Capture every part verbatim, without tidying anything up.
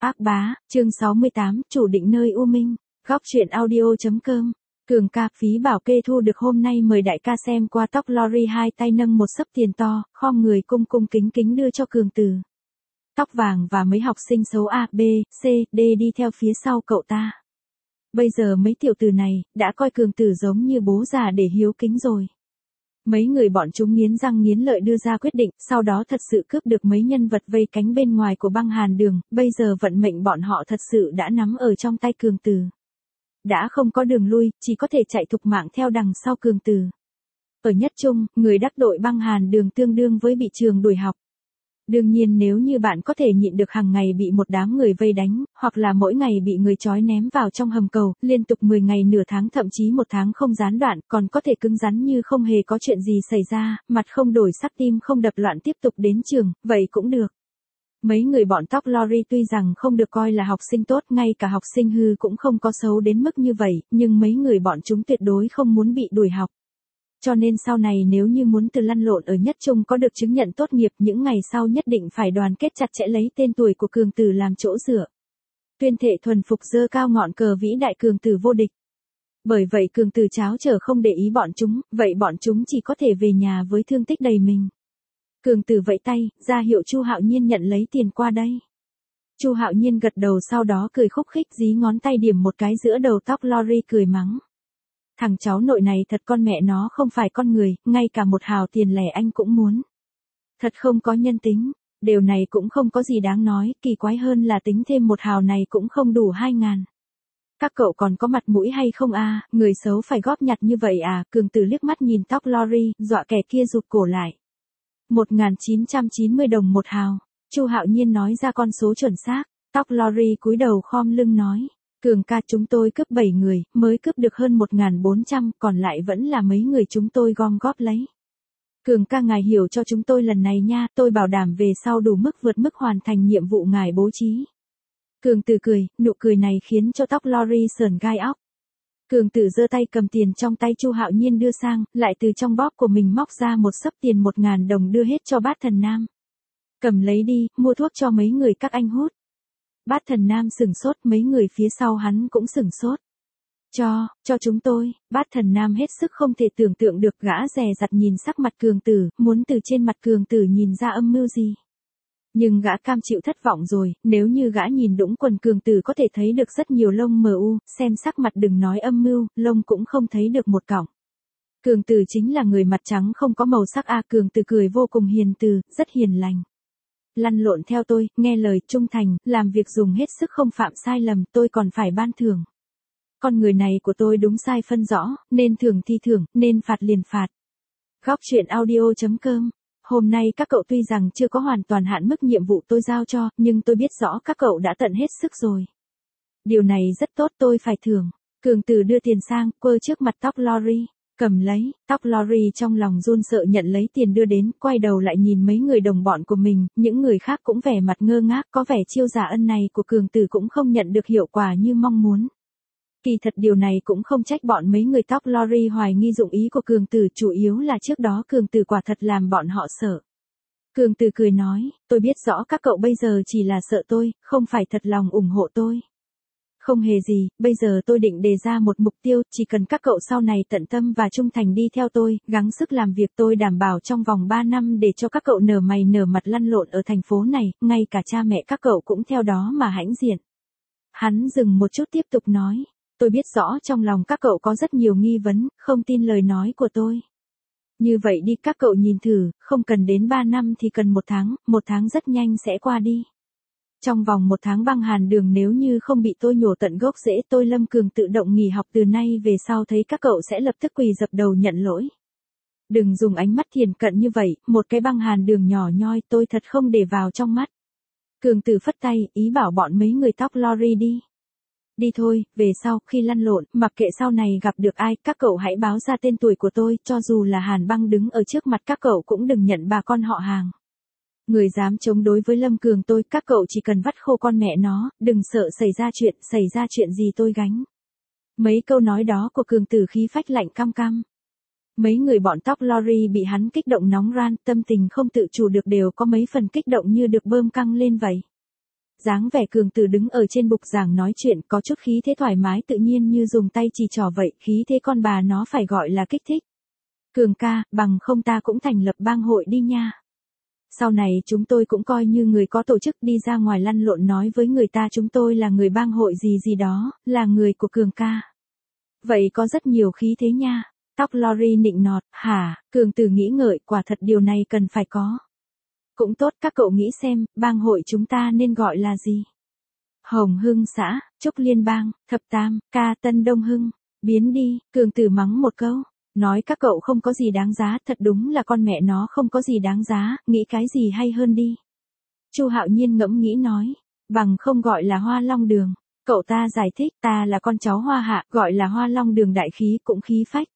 Ác bá, chương sáu mươi tám, chủ định nơi U Minh, góc truyện audio.com. Cường ca phí bảo kê thu được hôm nay mời đại ca xem qua tóc Lori, hai tay nâng một xấp tiền to, khom người cung cung kính kính đưa cho Cường Tử. Tóc vàng và mấy học sinh xấu A, B, C, D đi theo phía sau cậu ta. Bây giờ mấy tiểu tử này, đã coi Cường Tử giống như bố già để hiếu kính rồi. Mấy người bọn chúng nghiến răng nghiến lợi đưa ra quyết định, sau đó thật sự cướp được mấy nhân vật vây cánh bên ngoài của băng Hàn Đường, bây giờ vận mệnh bọn họ thật sự đã nắm ở trong tay Cường Tử. Đã không có đường lui, chỉ có thể chạy thục mạng theo đằng sau Cường Tử. Ở nhất trung, người đắc đội băng Hàn Đường tương đương với bị trường đuổi học. Đương nhiên nếu như bạn có thể nhịn được hàng ngày bị một đám người vây đánh, hoặc là mỗi ngày bị người trói ném vào trong hầm cầu, liên tục mười ngày nửa tháng thậm chí một tháng không gián đoạn, còn có thể cứng rắn như không hề có chuyện gì xảy ra, mặt không đổi sắc tim không đập loạn tiếp tục đến trường, vậy cũng được. Mấy người bọn tóc Lori tuy rằng không được coi là học sinh tốt, ngay cả học sinh hư cũng không có xấu đến mức như vậy, nhưng mấy người bọn chúng tuyệt đối không muốn bị đuổi học. Cho nên sau này nếu như muốn từ lăn lộn ở nhất trung có được chứng nhận tốt nghiệp, những ngày sau nhất định phải đoàn kết chặt chẽ lấy tên tuổi của Cường Tử làm chỗ dựa. Tuyên thệ thuần phục giơ cao ngọn cờ vĩ đại Cường Tử vô địch. Bởi vậy Cường Tử cháo trở không để ý bọn chúng, vậy bọn chúng chỉ có thể về nhà với thương tích đầy mình. Cường Tử vẫy tay, ra hiệu Chu Hạo Nhiên nhận lấy tiền qua đây. Chu Hạo Nhiên gật đầu, sau đó cười khúc khích dí ngón tay điểm một cái giữa đầu tóc Lori cười mắng. Thằng cháu nội này thật con mẹ nó không phải con người, ngay cả một hào tiền lẻ anh cũng muốn. Thật không có nhân tính, điều này cũng không có gì đáng nói, kỳ quái hơn là tính thêm một hào này cũng không đủ hai ngàn. Các cậu còn có mặt mũi hay không a, à? Người xấu phải góp nhặt như vậy à? Cường Tử liếc mắt nhìn tóc Lori, dọa kẻ kia rụt cổ lại. một nghìn chín trăm chín mươi đồng một hào, Chu Hạo Nhiên nói ra con số chuẩn xác, tóc Lori cúi đầu khom lưng nói. Cường ca, chúng tôi cướp bảy người, mới cướp được hơn một nghìn bốn trăm, còn lại vẫn là mấy người chúng tôi gom góp lấy. Cường ca, ngài hiểu cho chúng tôi lần này nha, tôi bảo đảm về sau đủ mức vượt mức hoàn thành nhiệm vụ ngài bố trí. Cường Tử cười, nụ cười này khiến cho tóc Lori sởn gai óc. Cường Tử giơ tay cầm tiền trong tay Chu Hạo Nhiên đưa sang, lại từ trong bóp của mình móc ra một xấp tiền một ngàn đồng đưa hết cho Bát Thần Nam. Cầm lấy đi, mua thuốc cho mấy người các anh hút. Bát Thần Nam sửng sốt, mấy người phía sau hắn cũng sửng sốt. Cho, cho chúng tôi, Bát Thần Nam hết sức không thể tưởng tượng được, gã dè dặt nhìn sắc mặt Cường Tử, muốn từ trên mặt Cường Tử nhìn ra âm mưu gì. Nhưng gã cam chịu thất vọng rồi, nếu như gã nhìn đũng quần Cường Tử có thể thấy được rất nhiều lông mờ u, xem sắc mặt đừng nói âm mưu, lông cũng không thấy được một cọng. Cường Tử chính là người mặt trắng không có màu sắc a. À, Cường Tử cười vô cùng hiền từ, rất hiền lành. Lăn lộn theo tôi, nghe lời, trung thành, làm việc dùng hết sức không phạm sai lầm, tôi còn phải ban thưởng. Con người này của tôi đúng sai phân rõ, nên thưởng thì thưởng, nên phạt liền phạt. Góc truyện audio.com. Hôm nay các cậu tuy rằng chưa có hoàn toàn hạn mức nhiệm vụ tôi giao cho, nhưng tôi biết rõ các cậu đã tận hết sức rồi. Điều này rất tốt, tôi phải thưởng. Cường Tử đưa tiền sang, quơ trước mặt tóc Lori. Cầm lấy, tóc Lori trong lòng run sợ nhận lấy tiền đưa đến, quay đầu lại nhìn mấy người đồng bọn của mình, những người khác cũng vẻ mặt ngơ ngác, có vẻ chiêu giả ân này của Cường Tử cũng không nhận được hiệu quả như mong muốn. Kỳ thật điều này cũng không trách bọn mấy người tóc Lori hoài nghi dụng ý của Cường Tử, chủ yếu là trước đó Cường Tử quả thật làm bọn họ sợ. Cường Tử cười nói, tôi biết rõ các cậu bây giờ chỉ là sợ tôi, không phải thật lòng ủng hộ tôi. Không hề gì, bây giờ tôi định đề ra một mục tiêu, chỉ cần các cậu sau này tận tâm và trung thành đi theo tôi, gắng sức làm việc, tôi đảm bảo trong vòng ba năm để cho các cậu nở mày nở mặt lăn lộn ở thành phố này, ngay cả cha mẹ các cậu cũng theo đó mà hãnh diện. Hắn dừng một chút tiếp tục nói, tôi biết rõ trong lòng các cậu có rất nhiều nghi vấn, không tin lời nói của tôi. Như vậy đi, các cậu nhìn thử, không cần đến ba năm thì cần một tháng, một tháng rất nhanh sẽ qua đi. Trong vòng một tháng băng Hàn Đường nếu như không bị tôi nhổ tận gốc rễ, tôi Lâm Cường tự động nghỉ học từ nay về sau, thấy các cậu sẽ lập tức quỳ dập đầu nhận lỗi. Đừng dùng ánh mắt thiền cận như vậy, một cái băng Hàn Đường nhỏ nhoi tôi thật không để vào trong mắt. Cường Tử phất tay, ý bảo bọn mấy người tóc Lori đi. Đi thôi, về sau, khi lăn lộn, mặc kệ sau này gặp được ai, các cậu hãy báo ra tên tuổi của tôi, cho dù là Hàn Băng đứng ở trước mặt các cậu cũng đừng nhận bà con họ hàng. Người dám chống đối với Lâm Cường tôi, các cậu chỉ cần vắt khô con mẹ nó, đừng sợ xảy ra chuyện, xảy ra chuyện gì tôi gánh. Mấy câu nói đó của Cường Tử khí phách lạnh cam cam. Mấy người bọn tóc Lori bị hắn kích động nóng ran, tâm tình không tự chủ được, đều có mấy phần kích động như được bơm căng lên vậy. Dáng vẻ Cường Tử đứng ở trên bục giảng nói chuyện có chút khí thế thoải mái tự nhiên như dùng tay chỉ trỏ vậy, khí thế con bà nó phải gọi là kích thích. Cường ca, bằng không ta cũng thành lập bang hội đi nha. Sau này chúng tôi cũng coi như người có tổ chức đi ra ngoài lăn lộn nói với người ta chúng tôi là người bang hội gì gì đó, là người của Cường ca. Vậy có rất nhiều khí thế nha. Tóc Lori nịnh nọt, hả, Cường Tử nghĩ ngợi, quả thật điều này cần phải có. Cũng tốt, các cậu nghĩ xem, bang hội chúng ta nên gọi là gì? Hồng Hưng xã, Trúc Liên bang, Thập Tam, Ca Tân Đông Hưng, biến đi, Cường Tử mắng một câu. Nói các cậu không có gì đáng giá, thật đúng là con mẹ nó không có gì đáng giá, nghĩ cái gì hay hơn đi. Chu Hạo Nhiên ngẫm nghĩ nói, bằng không gọi là Hoa Long Đường. Cậu ta giải thích, ta là con cháu Hoa Hạ, gọi là Hoa Long Đường đại khí cũng khí phách.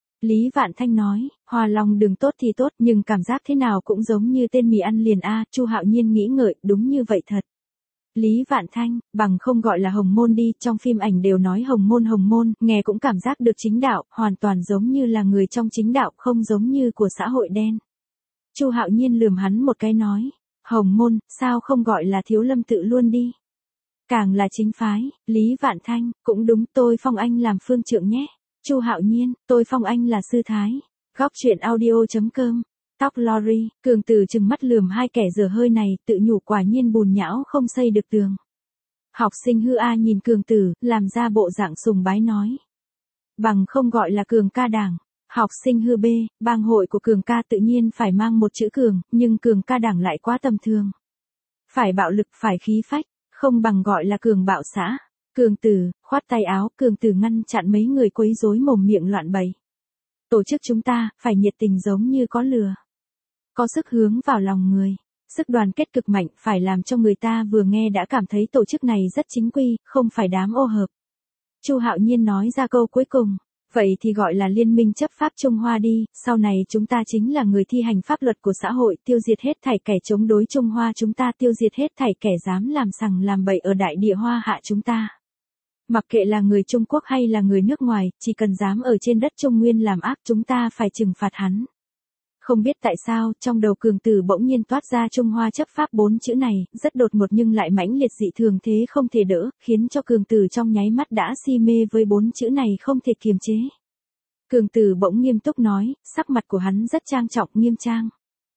Lý Vạn Thanh nói, Hoa Long Đường tốt thì tốt, nhưng cảm giác thế nào cũng giống như tên mì ăn liền a. Chu Hạo Nhiên nghĩ ngợi, đúng như vậy thật. Lý Vạn Thanh, bằng không gọi là Hồng Môn đi, trong phim ảnh đều nói Hồng Môn Hồng Môn, nghe cũng cảm giác được chính đạo, hoàn toàn giống như là người trong chính đạo, không giống như của xã hội đen. Chu Hạo Nhiên lườm hắn một cái nói, Hồng Môn, sao không gọi là Thiếu Lâm Tự luôn đi. Càng là chính phái, Lý Vạn Thanh, cũng đúng, tôi phong anh làm phương trượng nhé. Chu Hạo Nhiên, tôi phong anh là sư thái. Góc truyện audio chấm com. Tóc Lori, Cường Tử trừng mắt lườm hai kẻ dở hơi này, tự nhủ quả nhiên bùn nhão không xây được tường. Học sinh hư A nhìn Cường Tử, làm ra bộ dạng sùng bái nói. Bằng không gọi là Cường ca đảng. Học sinh hư B, bang hội của Cường ca tự nhiên phải mang một chữ Cường, nhưng Cường ca đảng lại quá tầm thường. Phải bạo lực, phải khí phách, không bằng gọi là Cường bạo xã. Cường Tử, khoát tay áo, Cường Tử ngăn chặn mấy người quấy rối mồm miệng loạn bày. Tổ chức chúng ta, phải nhiệt tình giống như có lửa. Có sức hướng vào lòng người, sức đoàn kết cực mạnh, phải làm cho người ta vừa nghe đã cảm thấy tổ chức này rất chính quy, không phải đám ô hợp. Chu Hạo Nhiên nói ra câu cuối cùng, vậy thì gọi là Liên minh chấp pháp Trung Hoa đi, sau này chúng ta chính là người thi hành pháp luật của xã hội, tiêu diệt hết thảy kẻ chống đối Trung Hoa chúng ta, tiêu diệt hết thảy kẻ dám làm sằng làm bậy ở đại địa Hoa Hạ chúng ta. Mặc kệ là người Trung Quốc hay là người nước ngoài, chỉ cần dám ở trên đất Trung Nguyên làm ác chúng ta phải trừng phạt hắn. Không biết tại sao, trong đầu Cường Tử bỗng nhiên toát ra Trung Hoa chấp pháp bốn chữ này, rất đột ngột nhưng lại mãnh liệt dị thường thế không thể đỡ, khiến cho Cường Tử trong nháy mắt đã si mê với bốn chữ này không thể kiềm chế. Cường Tử bỗng nghiêm túc nói, sắc mặt của hắn rất trang trọng nghiêm trang.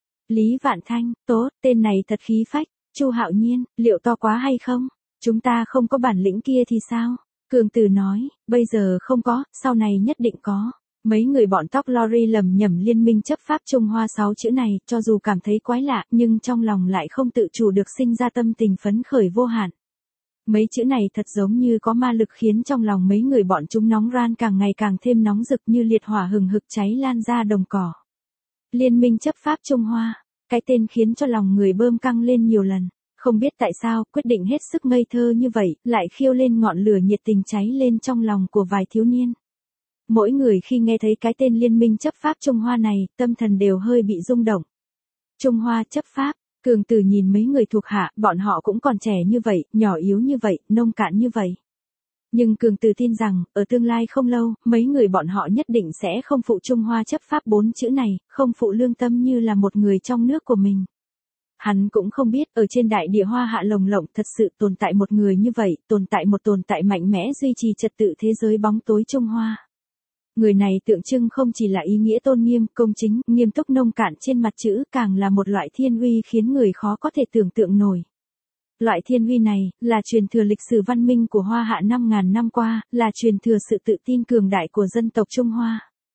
Lý Vạn Thanh, tốt, tên này thật khí phách. Chu Hạo Nhiên, liệu to quá hay không? Chúng ta không có bản lĩnh kia thì sao? Cường Tử nói, bây giờ không có, sau này nhất định có. Mấy người bọn tóc Lori lầm nhầm Liên minh chấp pháp Trung Hoa sáu chữ này, cho dù cảm thấy quái lạ, nhưng trong lòng lại không tự chủ được sinh ra tâm tình phấn khởi vô hạn. Mấy chữ này thật giống như có ma lực khiến trong lòng mấy người bọn chúng nóng ran càng ngày càng thêm nóng rực như liệt hỏa hừng hực cháy lan ra đồng cỏ. Liên minh chấp pháp Trung Hoa, cái tên khiến cho lòng người bơm căng lên nhiều lần. Không biết tại sao, quyết định hết sức ngây thơ như vậy, lại khiêu lên ngọn lửa nhiệt tình cháy lên trong lòng của vài thiếu niên. Mỗi người khi nghe thấy cái tên Liên minh chấp pháp Trung Hoa này, tâm thần đều hơi bị rung động. Trung Hoa chấp pháp, Cường Tử nhìn mấy người thuộc hạ, bọn họ cũng còn trẻ như vậy, nhỏ yếu như vậy, nông cạn như vậy. Nhưng Cường Tử tin rằng, ở tương lai không lâu, mấy người bọn họ nhất định sẽ không phụ Trung Hoa chấp pháp bốn chữ này, không phụ lương tâm như là một người trong nước của mình. Hắn cũng không biết, ở trên đại địa Hoa Hạ lồng lộng thật sự tồn tại một người như vậy, tồn tại một tồn tại mạnh mẽ duy trì trật tự thế giới bóng tối Trung Hoa. Người này tượng trưng không chỉ là ý nghĩa tôn nghiêm, công chính, nghiêm túc nông cạn trên mặt chữ, càng là một loại thiên uy khiến người khó có thể tưởng tượng nổi. Loại thiên uy này, là truyền thừa lịch sử văn minh của Hoa Hạ năm ngàn năm qua, là truyền thừa sự tự tin cường đại của dân tộc Trung Hoa.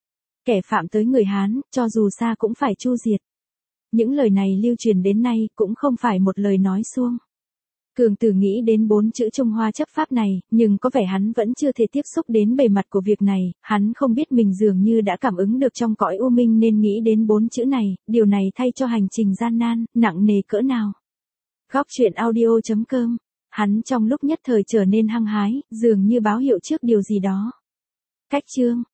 Kẻ phạm tới người Hán, cho dù xa cũng phải chu diệt. Những lời này lưu truyền đến nay, cũng không phải một lời nói suông. Cường Tử nghĩ đến bốn chữ Trung Hoa chấp pháp này, nhưng có vẻ hắn vẫn chưa thể tiếp xúc đến bề mặt của việc này, hắn không biết mình dường như đã cảm ứng được trong cõi u minh nên nghĩ đến bốn chữ này, điều này thay cho hành trình gian nan, nặng nề cỡ nào. Góc truyện audio chấm com, hắn trong lúc nhất thời trở nên hăng hái, dường như báo hiệu trước điều gì đó. Cách chương